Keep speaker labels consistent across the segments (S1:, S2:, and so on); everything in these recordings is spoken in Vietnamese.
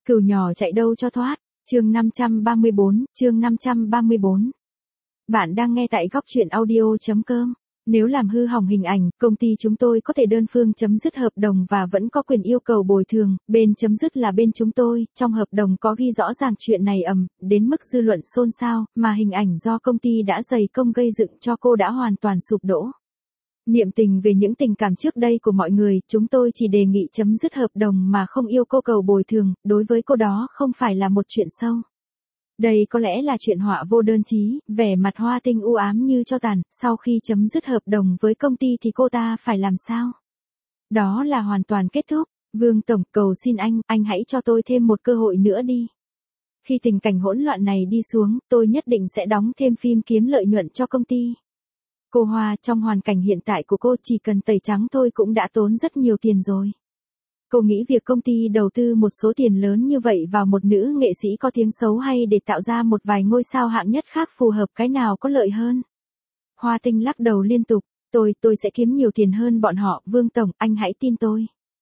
S1: Cừu nhỏ chạy đâu cho thoát. Chương 534. Bạn đang nghe tại góc truyện audio.com. Nếu làm hư hỏng hình ảnh, công ty chúng tôi có thể đơn phương chấm dứt hợp đồng và vẫn có quyền yêu cầu bồi thường, bên chấm dứt là bên chúng tôi, trong hợp đồng có ghi rõ ràng chuyện này đến mức dư luận xôn xao, mà hình ảnh do công ty đã dày công gây dựng cho cô đã hoàn toàn sụp đổ. Niệm tình về những tình cảm trước đây của mọi người, chúng tôi chỉ đề nghị chấm dứt hợp đồng mà không yêu cô cầu bồi thường, đối với cô đó không phải là một chuyện sâu. Đây có lẽ là chuyện họa vô đơn chí, vẻ mặt Hoa Tinh u ám như tro tàn, sau khi chấm dứt hợp đồng với công ty thì cô ta phải làm sao? Đó là hoàn toàn kết thúc. Vương Tổng, cầu xin anh hãy cho tôi thêm một cơ hội nữa đi. Khi tình cảnh hỗn loạn này đi xuống, tôi nhất định sẽ đóng thêm phim kiếm lợi nhuận cho công ty. Cô Hoa, trong hoàn cảnh hiện tại của cô chỉ cần tẩy trắng thôi cũng đã tốn rất nhiều tiền rồi. Cô nghĩ việc công ty đầu tư một số tiền lớn như vậy vào một nữ nghệ sĩ có tiếng xấu hay để tạo ra một vài ngôi sao hạng nhất khác phù hợp cái nào có lợi hơn? Hoa Tinh lắc đầu liên tục, tôi sẽ kiếm nhiều tiền hơn bọn họ, Vương Tổng, anh hãy tin tôi.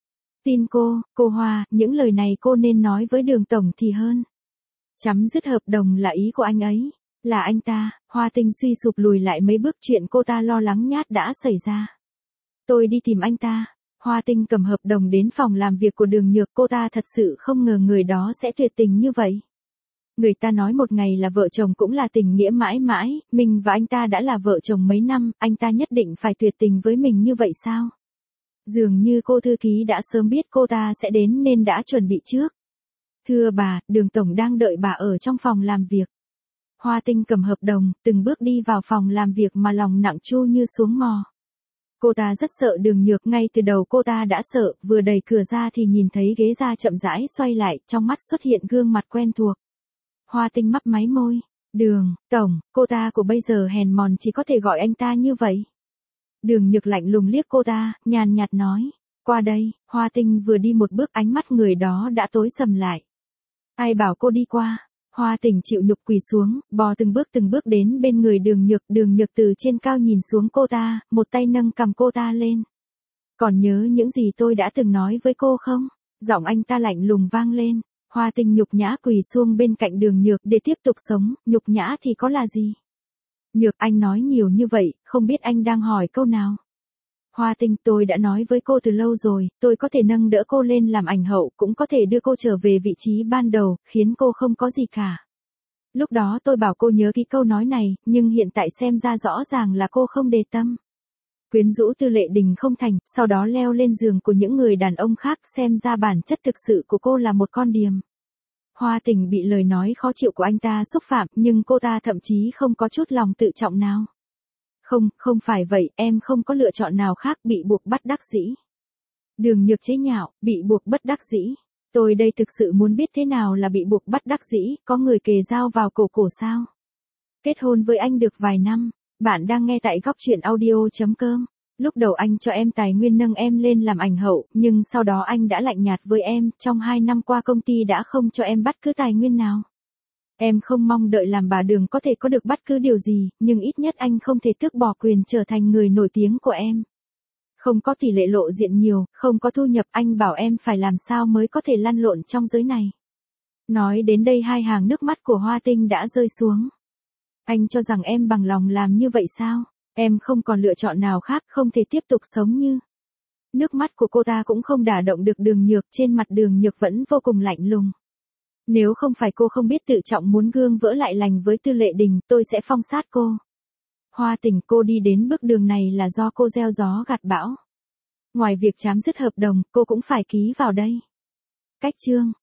S1: Tin cô Hoa, những lời này cô nên nói với Đường Tổng thì hơn. Chấm dứt hợp đồng là ý của anh ấy, là anh ta. Hoa Tinh suy sụp lùi lại mấy bước, chuyện cô ta lo lắng nhát đã xảy ra. Tôi đi tìm anh ta. Hoa Tinh cầm hợp đồng đến phòng làm việc của Đường Nhược, cô ta thật sự không ngờ người đó sẽ tuyệt tình như vậy. Người ta nói một ngày là vợ chồng cũng là tình nghĩa mãi mãi, mình và anh ta đã là vợ chồng mấy năm, anh ta nhất định phải tuyệt tình với mình như vậy sao? Dường như cô thư ký đã sớm biết cô ta sẽ đến nên đã chuẩn bị trước. Thưa bà, Đường Tổng đang đợi bà ở trong phòng làm việc. Hoa Tinh cầm hợp đồng, từng bước đi vào phòng làm việc mà lòng nặng chu như xuống mò. Cô ta rất sợ Đường Nhược, ngay từ đầu cô ta đã sợ, vừa đẩy cửa ra thì nhìn thấy ghế da chậm rãi xoay lại, trong mắt xuất hiện gương mặt quen thuộc. Hoa Tinh mấp máy môi, Đường Tổng, cô ta của bây giờ hèn mòn chỉ có thể gọi anh ta như vậy. Đường Nhược lạnh lùng liếc cô ta, nhàn nhạt nói, qua đây. Hoa Tinh vừa đi một bước, ánh mắt người đó đã tối sầm lại. Ai bảo cô đi qua? Hoa Tinh chịu nhục quỳ xuống, bò từng bước đến bên người Đường Nhược từ trên cao nhìn xuống cô ta, một tay nâng cầm cô ta lên. Còn nhớ những gì tôi đã từng nói với cô không? Giọng anh ta lạnh lùng vang lên. Hoa Tinh nhục nhã quỳ xuống bên cạnh Đường Nhược để tiếp tục sống, nhục nhã thì có là gì? Nhược, anh nói nhiều như vậy, không biết anh đang hỏi câu nào? Hoa Tinh, tôi đã nói với cô từ lâu rồi, tôi có thể nâng đỡ cô lên làm ảnh hậu, cũng có thể đưa cô trở về vị trí ban đầu, khiến cô không có gì cả. Lúc đó tôi bảo cô nhớ kỹ câu nói này, nhưng hiện tại xem ra rõ ràng là cô không để tâm. Quyến rũ Tư Lệ Đình không thành, sau đó leo lên giường của những người đàn ông khác, xem ra bản chất thực sự của cô là một con điềm. Hoa Tinh bị lời nói khó chịu của anh ta xúc phạm, nhưng cô ta thậm chí không có chút lòng tự trọng nào. Không phải vậy, em không có lựa chọn nào khác, bị buộc bất đắc dĩ. Đường Nhược chế nhạo, bị buộc bất đắc dĩ. Tôi đây thực sự muốn biết thế nào là bị buộc bất đắc dĩ, có người kề dao vào cổ sao? Kết hôn với anh được vài năm, bạn đang nghe tại góc truyện audio.com. Lúc đầu anh cho em tài nguyên nâng em lên làm ảnh hậu, nhưng sau đó anh đã lạnh nhạt với em, trong 2 năm qua công ty đã không cho em bất cứ tài nguyên nào. Em không mong đợi làm bà Đường có thể có được bất cứ điều gì, nhưng ít nhất anh không thể tước bỏ quyền trở thành người nổi tiếng của em. Không có tỷ lệ lộ diện nhiều, không có thu nhập, anh bảo em phải làm sao mới có thể lăn lộn trong giới này. Nói đến đây hai hàng nước mắt của Hoa Tinh đã rơi xuống. Anh cho rằng em bằng lòng làm như vậy sao? Em không còn lựa chọn nào khác, không thể tiếp tục sống như. Nước mắt của cô ta cũng không đả động được Đường Nhược, trên mặt Đường Nhược vẫn vô cùng lạnh lùng. Nếu không phải cô không biết tự trọng muốn gương vỡ lại lành với Tư Lệ Đình, tôi sẽ phong sát cô. Hoa Tinh, cô đi đến bước đường này là do cô gieo gió gặt bão. Ngoài việc chấm dứt hợp đồng, cô cũng phải ký vào đây. Cách chương